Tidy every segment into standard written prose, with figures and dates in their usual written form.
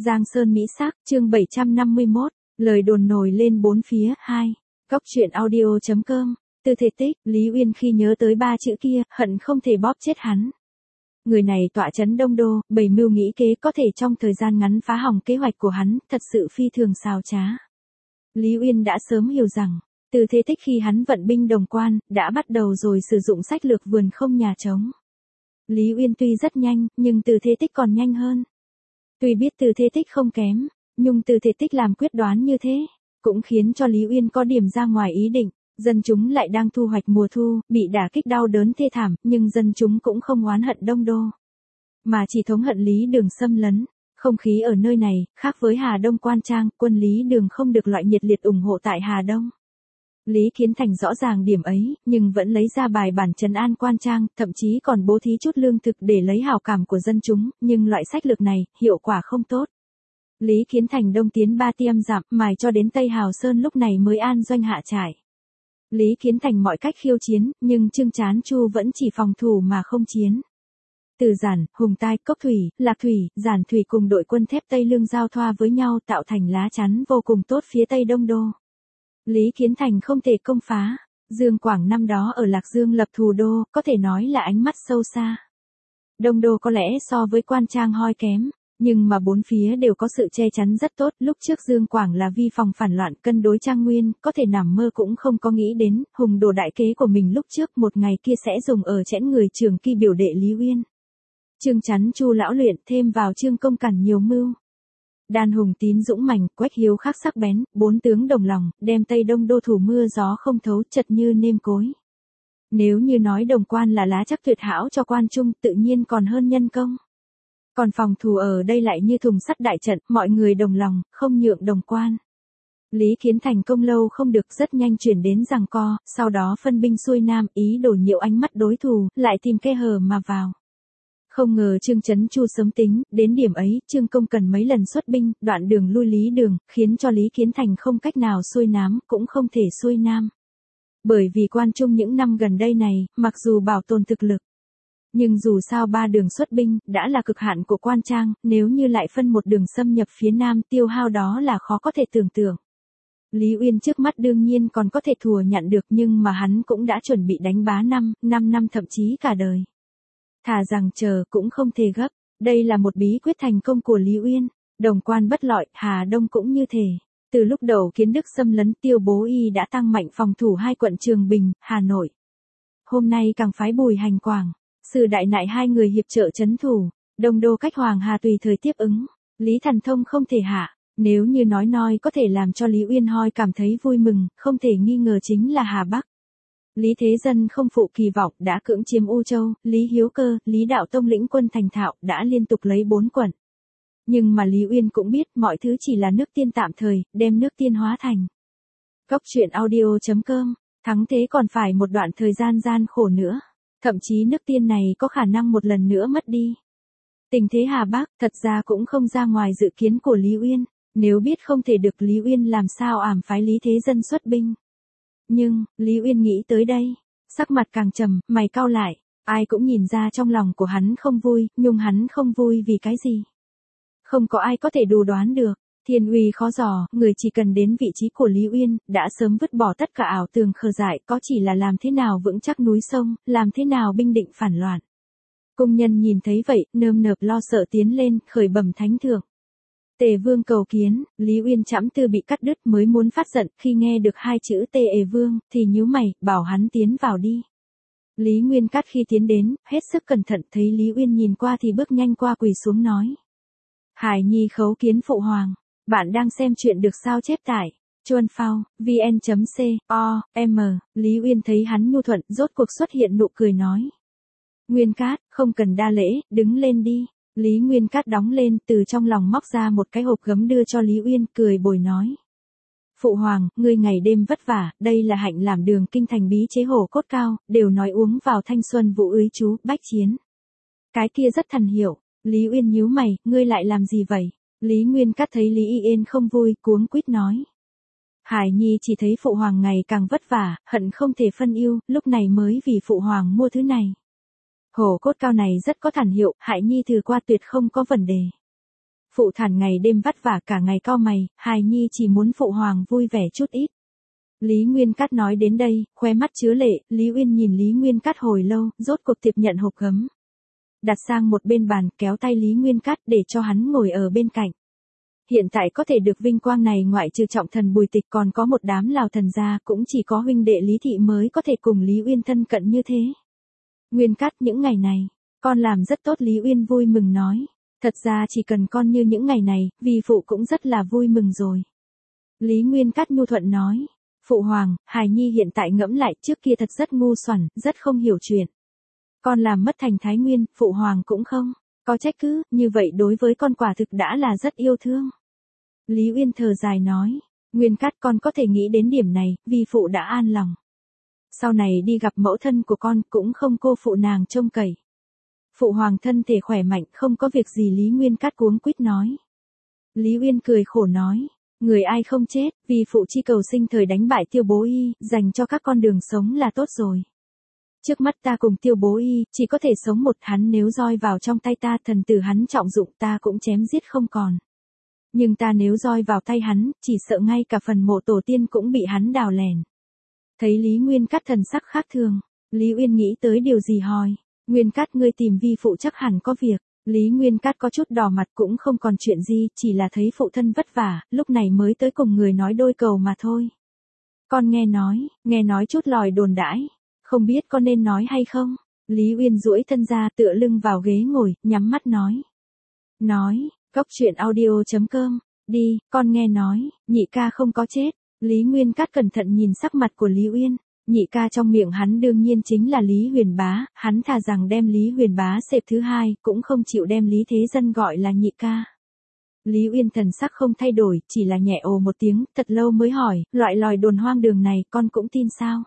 Giang Sơn Mỹ Sắc, chương 751, lời đồn nổi lên bốn phía, 2. Góc truyện audio.com, từ thể tích, Lý Uyên khi nhớ tới ba chữ kia, hận không thể bóp chết hắn. Người này tọa chấn Đông Đô, bày mưu nghĩ kế có thể trong thời gian ngắn phá hỏng kế hoạch của hắn, thật sự phi thường xào trá. Lý Uyên đã sớm hiểu rằng, từ thế tích khi hắn vận binh Đồng Quan, đã bắt đầu rồi sử dụng sách lược vườn không nhà trống. Lý Uyên tuy rất nhanh, nhưng từ thế tích còn nhanh hơn. Tuy biết từ thế tích không kém, nhưng từ thế tích làm quyết đoán như thế, cũng khiến cho Lý Uyên có điểm ra ngoài ý định. Dân chúng lại đang thu hoạch mùa thu, bị đả kích đau đớn thê thảm, nhưng dân chúng cũng không oán hận Đông Đô, mà chỉ thống hận Lý Đường xâm lấn. Không khí ở nơi này, khác với Hà Đông Quan Trang, quân Lý Đường không được loại nhiệt liệt ủng hộ tại Hà Đông. Lý Kiến Thành rõ ràng điểm ấy, nhưng vẫn lấy ra bài bản trấn an Quan Trang, thậm chí còn bố thí chút lương thực để lấy hảo cảm của dân chúng, nhưng loại sách lược này, hiệu quả không tốt. Lý Kiến Thành đông tiến 3 tiêm dặm, mài cho đến Tây Hào Sơn lúc này mới an doanh hạ trại. Lý Kiến Thành mọi cách khiêu chiến, nhưng Trương Chán Chu vẫn chỉ phòng thủ mà không chiến. Từ Giản, Hùng Tai, Cốc Thủy, Lạc Thủy, Giản Thủy cùng đội quân thép Tây Lương giao thoa với nhau tạo thành lá chắn vô cùng tốt phía Tây Đông Đô. Lý Kiến Thành không thể công phá. Dương Quảng năm đó ở Lạc Dương lập thủ đô, có thể nói là ánh mắt sâu xa. Đông Đô có lẽ so với Quan Trang hoi kém, nhưng mà bốn phía đều có sự che chắn rất tốt. Lúc trước Dương Quảng là vi phòng phản loạn cân đối Trang Nguyên, có thể nằm mơ cũng không có nghĩ đến, hùng đồ đại kế của mình lúc trước một ngày kia sẽ dùng ở chẽn người Trường Kỳ biểu đệ Lý Uyên. Trương Chắn Chu lão luyện thêm vào Trương Công Cẩn nhiều mưu. Đan Hùng Tín dũng mãnh, Quách Hiếu khắc sắc bén, bốn tướng đồng lòng, đem Tây Đông Đô thủ mưa gió không thấu, chật như nêm cối. Nếu như nói Đồng Quan là lá chắc tuyệt hảo cho Quan Trung, tự nhiên còn hơn nhân công. Còn phòng thủ ở đây lại như thùng sắt đại trận, mọi người đồng lòng, không nhượng Đồng Quan. Lý Kiến Thành công lâu không được, rất nhanh chuyển đến giằng co, sau đó phân binh xuôi nam, ý đồ nhiễu ánh mắt đối thủ, lại tìm kẽ hở mà vào. Không ngờ Trương Chấn Chu sớm tính, đến điểm ấy, Trương Công Cần mấy lần xuất binh, đoạn đường lui Lý Đường, khiến cho Lý Kiến Thành không cách nào xuôi nam, cũng không thể xuôi nam. Bởi vì Quan Trung những năm gần đây này, mặc dù bảo tồn thực lực, nhưng dù sao ba đường xuất binh, đã là cực hạn của Quan Trang, nếu như lại phân một đường xâm nhập phía nam, tiêu hao đó là khó có thể tưởng tượng. Lý Uyên trước mắt đương nhiên còn có thể thùa nhận được, nhưng mà hắn cũng đã chuẩn bị đánh bá 5 năm thậm chí cả đời. Thà rằng chờ cũng không thể gấp, đây là một bí quyết thành công của Lý Uyên. Đồng Quan bất lợi, Hà Đông cũng như thế. Từ lúc đầu Kiến Đức xâm lấn, Tiêu Bố Y đã tăng mạnh phòng thủ hai quận Trường Bình, Hà Nội. Hôm nay càng phái Bùi Hành Quảng, Sử Đại Nại hai người hiệp trợ trấn thủ. Đông Đô cách Hoàng Hà tùy thời tiếp ứng. Lý Thần Thông không thể hạ. Nếu như nói có thể làm cho Lý Uyên hoi cảm thấy vui mừng, không thể nghi ngờ chính là Hà Bắc. Lý Thế Dân không phụ kỳ vọng, đã cưỡng chiếm U Châu, Lý Hiếu Cơ, Lý Đạo Tông lĩnh quân thành thạo, đã liên tục lấy 4 quận. Nhưng mà Lý Uyên cũng biết, mọi thứ chỉ là nước tiên tạm thời, đem nước tiên hóa thành. Góc truyện audio.com, thắng thế còn phải một đoạn thời gian gian khổ nữa. Thậm chí nước tiên này có khả năng một lần nữa mất đi. Tình thế Hà Bắc, thật ra cũng không ra ngoài dự kiến của Lý Uyên. Nếu biết không thể được, Lý Uyên làm sao ảm phái Lý Thế Dân xuất binh. Nhưng, Lý Uyên nghĩ tới đây, sắc mặt càng trầm, mày cau lại, ai cũng nhìn ra trong lòng của hắn không vui, nhưng hắn không vui vì cái gì? Không có ai có thể đù đoán được, thiên uy khó dò, người chỉ cần đến vị trí của Lý Uyên, đã sớm vứt bỏ tất cả ảo tưởng khờ dại, có chỉ là làm thế nào vững chắc núi sông, làm thế nào binh định phản loạn. Công nhân nhìn thấy vậy, nơm nớp lo sợ tiến lên, khởi bẩm thánh thượng. Tề Vương cầu kiến. Lý Uyên trẫm tư bị cắt đứt mới muốn phát giận, khi nghe được hai chữ Tề Vương, thì nhíu mày, bảo hắn tiến vào đi. Lý Nguyên Cát khi tiến đến, hết sức cẩn thận, thấy Lý Uyên nhìn qua thì bước nhanh qua quỳ xuống nói. Hải Nhi khấu kiến phụ hoàng, bạn đang xem chuyện được sao chép tải. Chuan Phao, vn.com, Lý Uyên thấy hắn nhu thuận, rốt cuộc xuất hiện nụ cười nói. Nguyên Cát, không cần đa lễ, đứng lên đi. Lý Nguyên Cát đóng lên, từ trong lòng móc ra một cái hộp gấm đưa cho Lý Uyên, cười bồi nói. Phụ hoàng, ngươi ngày đêm vất vả, đây là hạnh làm đường kinh thành bí chế hổ cốt cao, đều nói uống vào thanh xuân vũ ưới chú, bách chiến. Cái kia rất thần hiệu. Lý Uyên nhíu mày, ngươi lại làm gì vậy? Lý Nguyên Cát thấy Lý Yên không vui, cuống quýt nói. Hải Nhi chỉ thấy phụ hoàng ngày càng vất vả, hận không thể phân yêu, lúc này mới vì phụ hoàng mua thứ này. Hổ cốt cao này rất có thần hiệu, Hải Nhi thử qua tuyệt không có vấn đề. Phụ thản ngày đêm vất vả cả ngày cau mày, hài nhi chỉ muốn phụ hoàng vui vẻ chút ít. Lý Nguyên Cát nói đến đây, khóe mắt chứa lệ, Lý Uyên nhìn Lý Nguyên Cát hồi lâu, rốt cuộc tiếp nhận hộp gấm. Đặt sang một bên bàn, kéo tay Lý Nguyên Cát để cho hắn ngồi ở bên cạnh. Hiện tại có thể được vinh quang này ngoại trừ trọng thần Bùi Tịch còn có một đám Lào thần gia, cũng chỉ có huynh đệ Lý Thị mới có thể cùng Lý Uyên thân cận như thế. Nguyên Cát, những ngày này, con làm rất tốt. Lý Uyên vui mừng nói. Thật ra chỉ cần con như những ngày này, vì phụ cũng rất là vui mừng rồi. Lý Nguyên Cát nhu thuận nói. Phụ hoàng, hài nhi hiện tại ngẫm lại trước kia thật rất ngu xuẩn, rất không hiểu chuyện. Con làm mất thành Thái Nguyên, phụ hoàng cũng không có trách cứ, như vậy đối với con quả thực đã là rất yêu thương. Lý Uyên thở dài nói. Nguyên Cát, con có thể nghĩ đến điểm này, vì phụ đã an lòng. Sau này đi gặp mẫu thân của con cũng không cô phụ nàng trông cậy. Phụ hoàng thân thể khỏe mạnh, không có việc gì. Lý Nguyên Cát cuống quýt nói. Lý Uyên cười khổ nói. Người ai không chết, vì phụ chi cầu sinh thời đánh bại Tiêu Bố Y, dành cho các con đường sống là tốt rồi. Trước mắt ta cùng Tiêu Bố Y, chỉ có thể sống một, hắn nếu roi vào trong tay ta, thần tử hắn trọng dụng ta cũng chém giết không còn. Nhưng ta nếu roi vào tay hắn, chỉ sợ ngay cả phần mộ tổ tiên cũng bị hắn đào lèn. Thấy Lý Nguyên Cát thần sắc khác thường, Lý Uyên nghĩ tới điều gì hỏi. Nguyên Cát, ngươi tìm vi phụ chắc hẳn có việc. Lý Nguyên Cát có chút đỏ mặt, cũng không còn chuyện gì, chỉ là thấy phụ thân vất vả, lúc này mới tới cùng người nói đôi câu mà thôi. Con nghe nói chút lòi đồn đãi, không biết con nên nói hay không. Lý Uyên duỗi thân ra, tựa lưng vào ghế ngồi, nhắm mắt nói. Cốc truyện audio.com, đi, con nghe nói, nhị ca không có chết. Lý Nguyên Cát cẩn thận nhìn sắc mặt của Lý Uyên. Nhị ca trong miệng hắn đương nhiên chính là Lý Huyền Bá, hắn thà rằng đem Lý Huyền Bá xếp thứ hai, cũng không chịu đem Lý Thế Dân gọi là nhị ca. Lý Uyên thần sắc không thay đổi, chỉ là nhẹ ồ một tiếng, thật lâu mới hỏi, loại lòi đồn hoang đường này con cũng tin sao?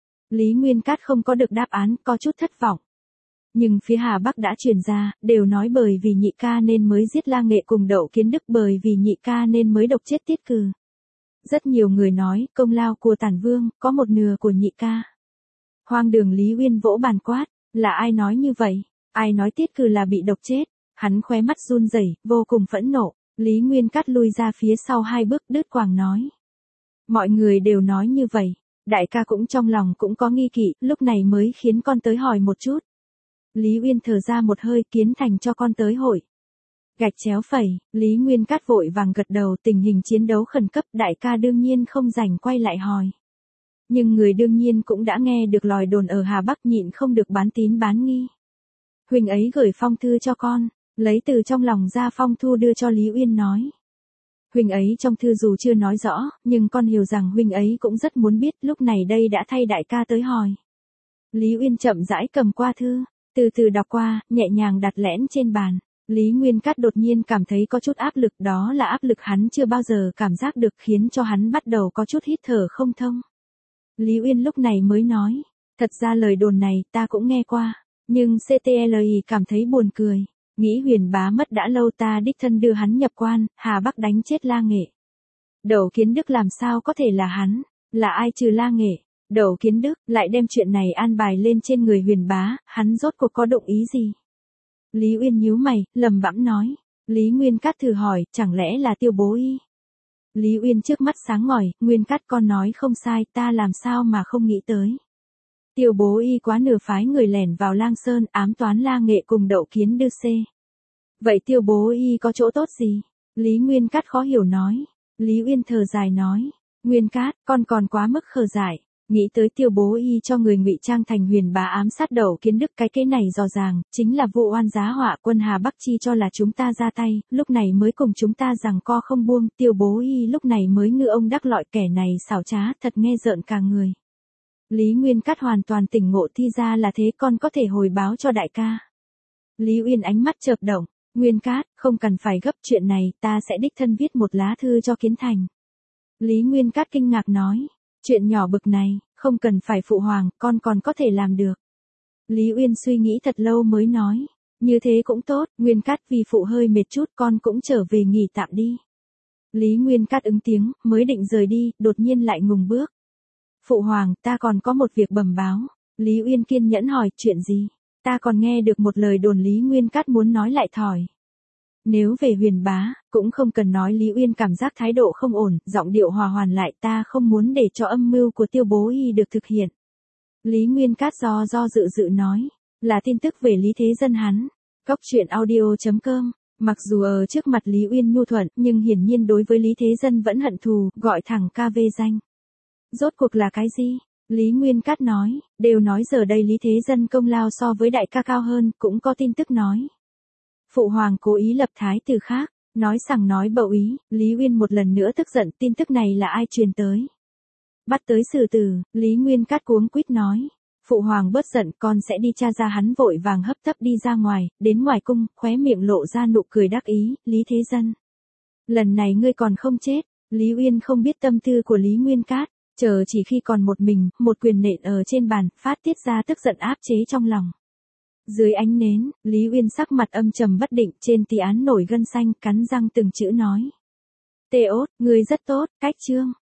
Lý Nguyên Cát không có được đáp án, có chút thất vọng. Nhưng phía Hà Bắc đã truyền ra, đều nói bởi vì nhị ca nên mới giết La Nghệ cùng Đậu Kiến Đức, bởi vì nhị ca nên mới độc chết Tiết Cừ. Rất nhiều người nói, công lao của Tản Vương, có một nửa của nhị ca. Hoang đường. Lý Uyên vỗ bàn quát, là ai nói như vậy? Ai nói Tiết Cừ là bị độc chết? Hắn khóe mắt run rẩy, vô cùng phẫn nộ. Lý Nguyên Cát lui ra phía sau 2 bước, đứt quãng nói. Mọi người đều nói như vậy, đại ca cũng trong lòng cũng có nghi kỵ, lúc này mới khiến con tới hỏi một chút. Lý Uyên thở ra một hơi, Kiến Thành cho con tới hội. Gạch chéo phẩy, Lý Nguyên Cát vội vàng gật đầu, tình hình chiến đấu khẩn cấp, đại ca đương nhiên không rảnh quay lại hỏi. Nhưng người đương nhiên cũng đã nghe được lòi đồn ở Hà Bắc, nhịn không được bán tín bán nghi. Huynh ấy gửi phong thư cho con, lấy từ trong lòng ra phong thư đưa cho Lý Uyên nói. Huynh ấy trong thư dù chưa nói rõ, nhưng con hiểu rằng huynh ấy cũng rất muốn biết, lúc này đây đã thay đại ca tới hỏi. Lý Uyên chậm rãi cầm qua thư, từ từ đọc qua, nhẹ nhàng đặt lẽn trên bàn. Lý Nguyên Cát đột nhiên cảm thấy có chút áp lực, đó là áp lực hắn chưa bao giờ cảm giác được, khiến cho hắn bắt đầu có chút hít thở không thông. Lý Uyên lúc này mới nói, thật ra lời đồn này ta cũng nghe qua, nhưng CTLI cảm thấy buồn cười, nghĩ Huyền Bá mất đã lâu, ta đích thân đưa hắn nhập quan, Hà Bắc đánh chết La Nghệ. Đậu Kiến Đức làm sao có thể là hắn, là ai trừ La Nghệ? Đậu Kiến Đức lại đem chuyện này an bài lên trên người Huyền Bá, hắn rốt cuộc có dụng ý gì? Lý Uyên nhíu mày, lẩm bẩm nói. Lý Nguyên Cát thử hỏi, chẳng lẽ là Tiêu Bố Y? Lý Uyên trước mắt sáng ngời, Nguyên Cát con nói không sai, ta làm sao mà không nghĩ tới. Tiêu Bố Y quá nửa phái người lẻn vào Lang Sơn, ám toán La Nghệ cùng Đậu Kiến Đức C. Vậy Tiêu Bố Y có chỗ tốt gì? Lý Nguyên Cát khó hiểu nói. Lý Uyên thở dài nói. Nguyên Cát, con còn quá mức khờ dại. Nghĩ tới Tiêu Bố Y cho người ngụy trang thành Huyền Bá ám sát Đậu Kiến Đức, cái kế này rõ ràng chính là vụ oan giá họa, quân Hà Bắc chi cho là chúng ta ra tay, lúc này mới cùng chúng ta giằng co không buông, Tiêu Bố Y lúc này mới ngư ông đắc lợi, kẻ này xảo trá, thật nghe rợn cả người. Lý Nguyên Cát hoàn toàn tỉnh ngộ, thi ra là thế, con có thể hồi báo cho đại ca. Lý Uyên ánh mắt chợp động, Nguyên Cát, không cần phải gấp, chuyện này ta sẽ đích thân viết một lá thư cho Kiến Thành. Lý Nguyên Cát kinh ngạc nói. Chuyện nhỏ bực này, không cần phải phụ hoàng, con còn có thể làm được. Lý Uyên suy nghĩ thật lâu mới nói, như thế cũng tốt, Nguyên Cát, vì phụ hơi mệt chút, con cũng trở về nghỉ tạm đi. Lý Nguyên Cát ứng tiếng, mới định rời đi, đột nhiên lại ngừng bước. Phụ hoàng, ta còn có một việc bẩm báo. Lý Uyên kiên nhẫn hỏi, chuyện gì? Ta còn nghe được một lời đồn. Lý Nguyên Cát muốn nói lại thỏi. Nếu về Huyền Bá, cũng không cần nói Lý Uyên cảm giác thái độ không ổn, giọng điệu hòa hoàn lại ta không muốn để cho âm mưu của Tiêu Bố Y được thực hiện. Lý Nguyên Cát do dự dự nói, là tin tức về Lý Thế Dân hắn. Cóc truyện audio.com, mặc dù ở trước mặt Lý Uyên nhu thuận, nhưng hiển nhiên đối với Lý Thế Dân vẫn hận thù, gọi thẳng KV danh. Rốt cuộc là cái gì? Lý Nguyên Cát nói, đều nói giờ đây Lý Thế Dân công lao so với đại ca cao hơn, cũng có tin tức nói. Phụ hoàng cố ý lập thái tử khác, nói sằng nói bậy ý, Lý Uyên một lần nữa tức giận, tin tức này là ai truyền tới? Bắt tới xử tử, Lý Nguyên Cát cuống quýt nói. Phụ hoàng bớt giận, con sẽ đi tra ra. Hắn vội vàng hấp tấp đi ra ngoài, đến ngoài cung, khóe miệng lộ ra nụ cười đắc ý, Lý Thế Dân. Lần này ngươi còn không chết. Lý Uyên không biết tâm tư của Lý Nguyên Cát, chờ chỉ khi còn một mình, một quyền nện ở trên bàn, phát tiết ra tức giận áp chế trong lòng. Dưới ánh nến, Lý Uyên sắc mặt âm trầm bất định, trên tí án nổi gân xanh, cắn răng từng chữ nói. Tê ốt, ngươi rất tốt, cách chương.